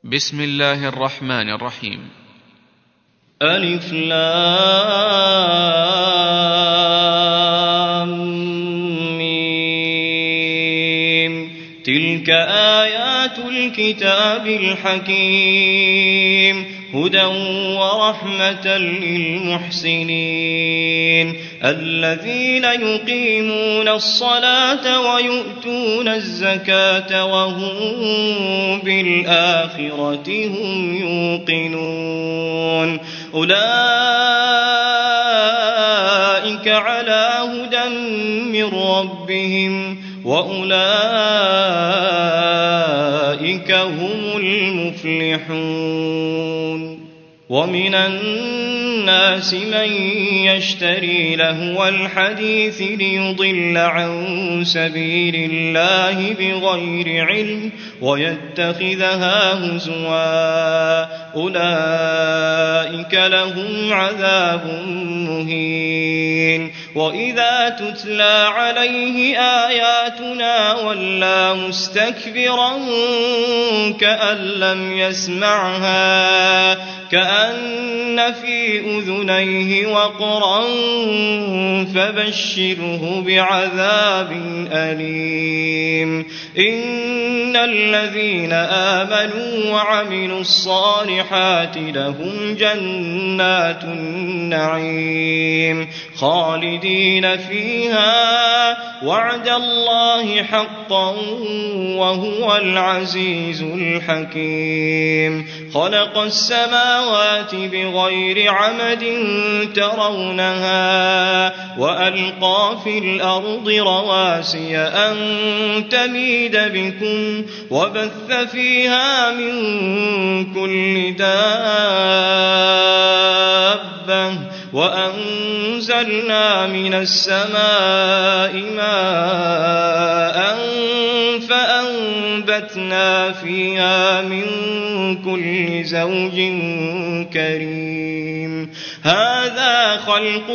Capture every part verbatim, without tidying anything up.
بسم الله الرحمن الرحيم. ألف لام ميم. تلك آيات الكتاب الحكيم هدى ورحمة للمحسنين الذين يقيمون الصلاة ويؤتون الزكاة وهم بالآخرة هم يوقنون أولئك على هدى من ربهم وأولئك هم المفلحون. ومن الناس من يشتري لهو الحديث ليضل عن سبيل الله بغير علم ويتخذها هزوا أولئك لهم عذاب مهين. وإذا تتلى عليه آياتنا ولى مستكبرا كأن لم يسمعها كأن في أذنيه وقرا فبشره بعذاب أليم. إن الذين آمنوا وعملوا الصالحات لهم جنات النعيم خالدين فيها وعد الله حقا وهو العزيز الحكيم. خلق السماوات بغير عمد ترونها وألقى في الأرض رواسي أن تميد بكم وبث فيها من كل دابة وأنزلنا من السماء ماء فأنبتنا فيها من كل زوج كريم. هذا خلق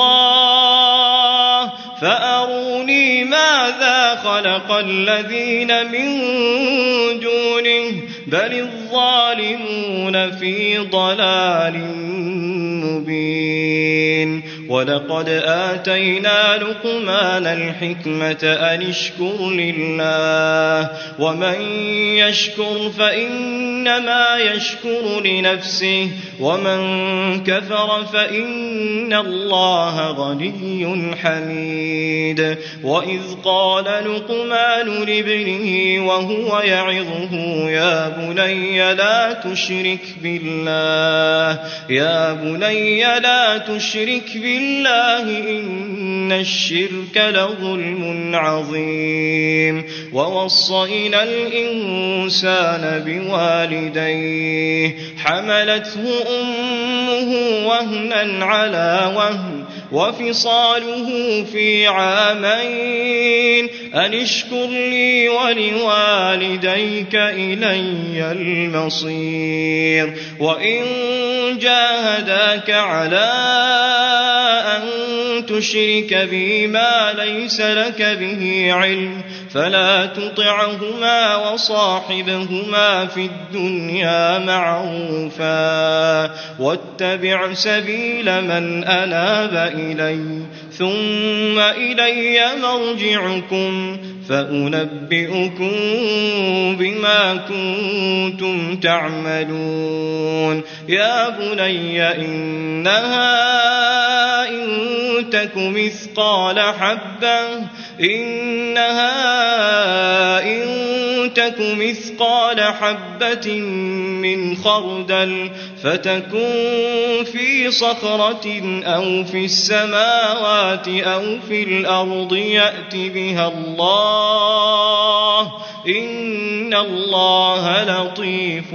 الله فأروني ماذا خلق الذين من دونه بل الظالمون في ضلال مبين. ولقد آتينا لقمان الحكمة أن اشكر لله ومن يشكر فإنما يشكر لنفسه ومن كفر فإن الله غني حميد. وإذ قال لقمان لابنه وهو يعظه يا بني لا تشرك بالله يا بني لا تشرك بالله إن الشرك لظلم عظيم. ووصينا الإنسان بوالديه حملته أمه وهنا على وهن وفصاله في عامين أن اشكر لي ولوالديك إلي المصير. وإن جاهداك على أن تشرك بي ما ليس لك به علم فلا تطعهما وصاحبهما في الدنيا معروفا واتبع سبيل من أناب إلي ثم إلي مرجعكم فأنبئكم بما كنتم تعملون. يا بني إنها إن تك مثقال حبة إنها إن تك مثقال حبة من خردل فتكن في صخرة أو في السماوات أو في الأرض يأت بها الله إن الله لطيف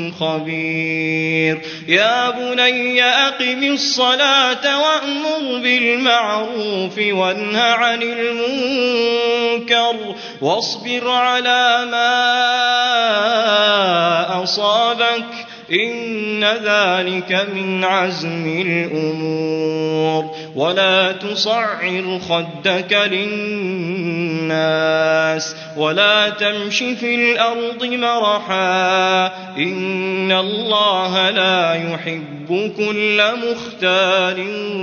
خبير. يا بني أقم الصلاة وأمر بالمعروف وانه عن المنكر واصبر على ما أصابك إن ذلك من عزم الأمور. ولا تصعر خدك للناس ولا تمش في الأرض مرحا إن الله لا يحب كل مختال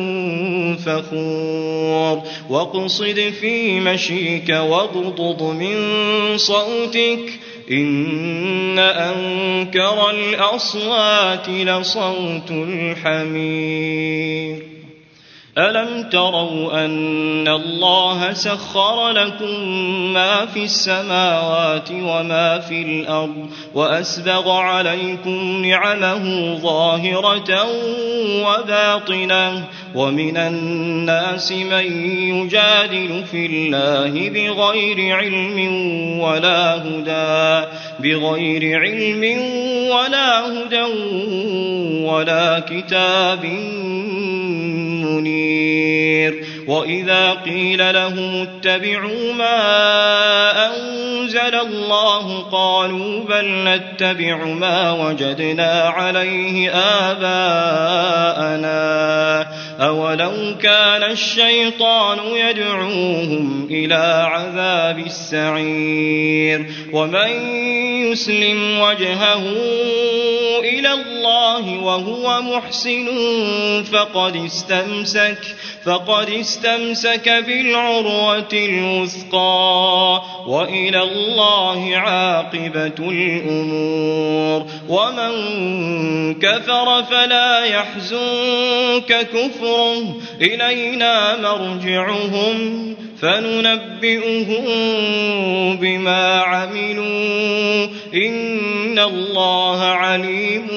فخور. واقصد في مشيك واغضض من صوتك إن أنكر الأصوات لصوت الحمير. ألم تروا أن الله سخر لكم ما في السماوات وما في الأرض وأسبغ عليكم نعمه ظاهرة وباطنة ومن الناس من يجادل في الله بغير علم ولا هدى بغير علم ولا هدى ولا كتاب منير. وإذا قيل لهم اتبعوا ما أنزل الله قالوا بل نتبع ما وجدنا عليه آباءنا أولو كان الشيطان يدعوهم إلى عذاب السعير. ومن يسلم وجهه إلى الله وهو محسن فقد استمسك فقد استمسك بالعروة الوثقى وإلى الله عاقبة الأمور. ومن كفر فلا يحزنك كفره إلينا مرجعهم فننبئهم بما عملوا إن الله عليم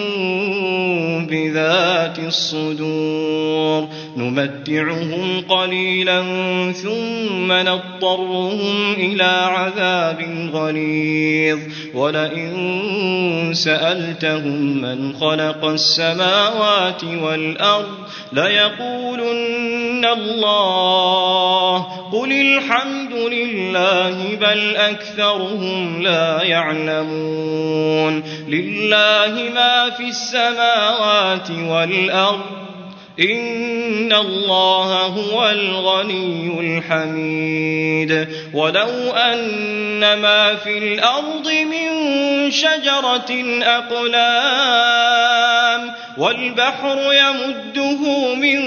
بذات الصدور. نمتعهم قليلا ثم نضطرهم إلى عذاب غليظ. ولئن سألتهم من خلق السماوات والأرض ليقولن الله قل الحمد لله بل أكثرهم لا يعلمون. لله ما في السماوات والأرض إن الله هو الغني الحميد. ولو أن ما في الأرض من شجرة أقلام والبحر يمده من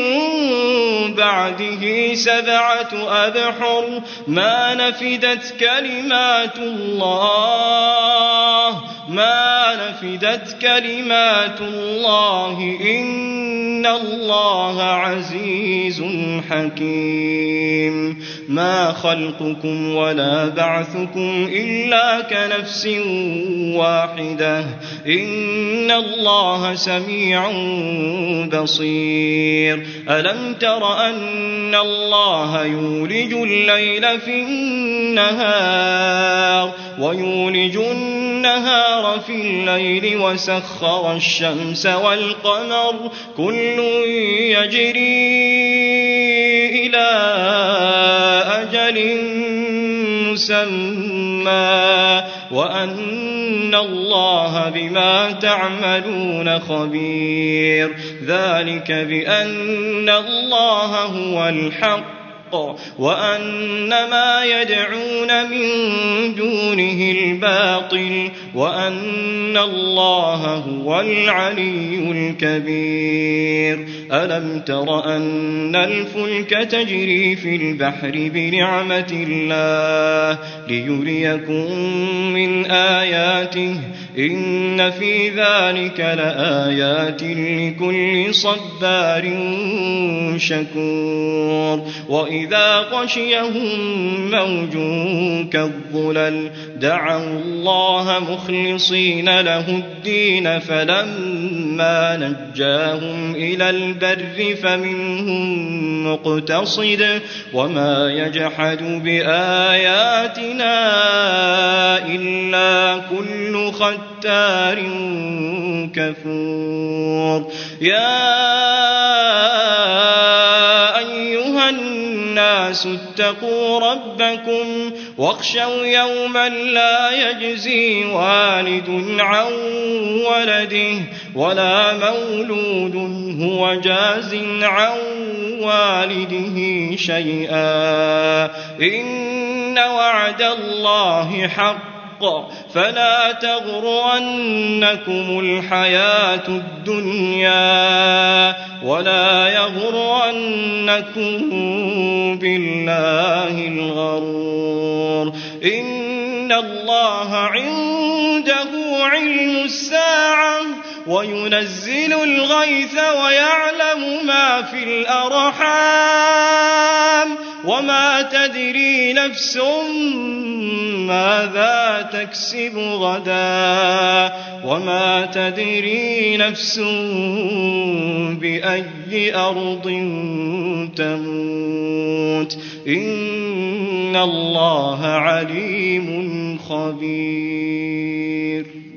بعده سبعة أبحر ما نفدت كلمات الله ما نفدت كلمات الله إن الله عزيز حكيم. ما خلقكم ولا بعثكم إلا كنفس واحدة إن الله سميع بصير. ألم تر أن الله يولج الليل في النهار ويولج النهار في الليل وسخر الشمس والقمر كل يجري إلى أجل مسمى وأن الله بما تعملون خبير. ذلك بأن الله هو الحق وأن ما يدعون من دونه الباطل وأن الله هو العلي الكبير. ألم تر أن الفلك تجري في البحر بنعمة الله ليريكم من آياته إن في ذلك لآيات لكل صبار شكور. وإذا غشيهم موج كالظلل دعوا الله مخلصين له الدين فلما نجاهم إلى البر فمنهم مقتصد وما يجحد بآياتنا إلا كل ختار كفور. يا أيها الناس الناس اتقوا ربكم واخشوا يوما لا يجزي والد عن ولده ولا مولود هو جاز عن والده شيئا إن وعد الله حق فلا تغرنكم الحياة الدنيا ولا يغرنكم بالله الغرور إن الله عنده علم الساعة وينزل الغيث ويعلم ما في الأرحام وما تدري نفس ماذا تكسب غدا وما تدري نفس بأي أرض تموت إن الله عليم خبير.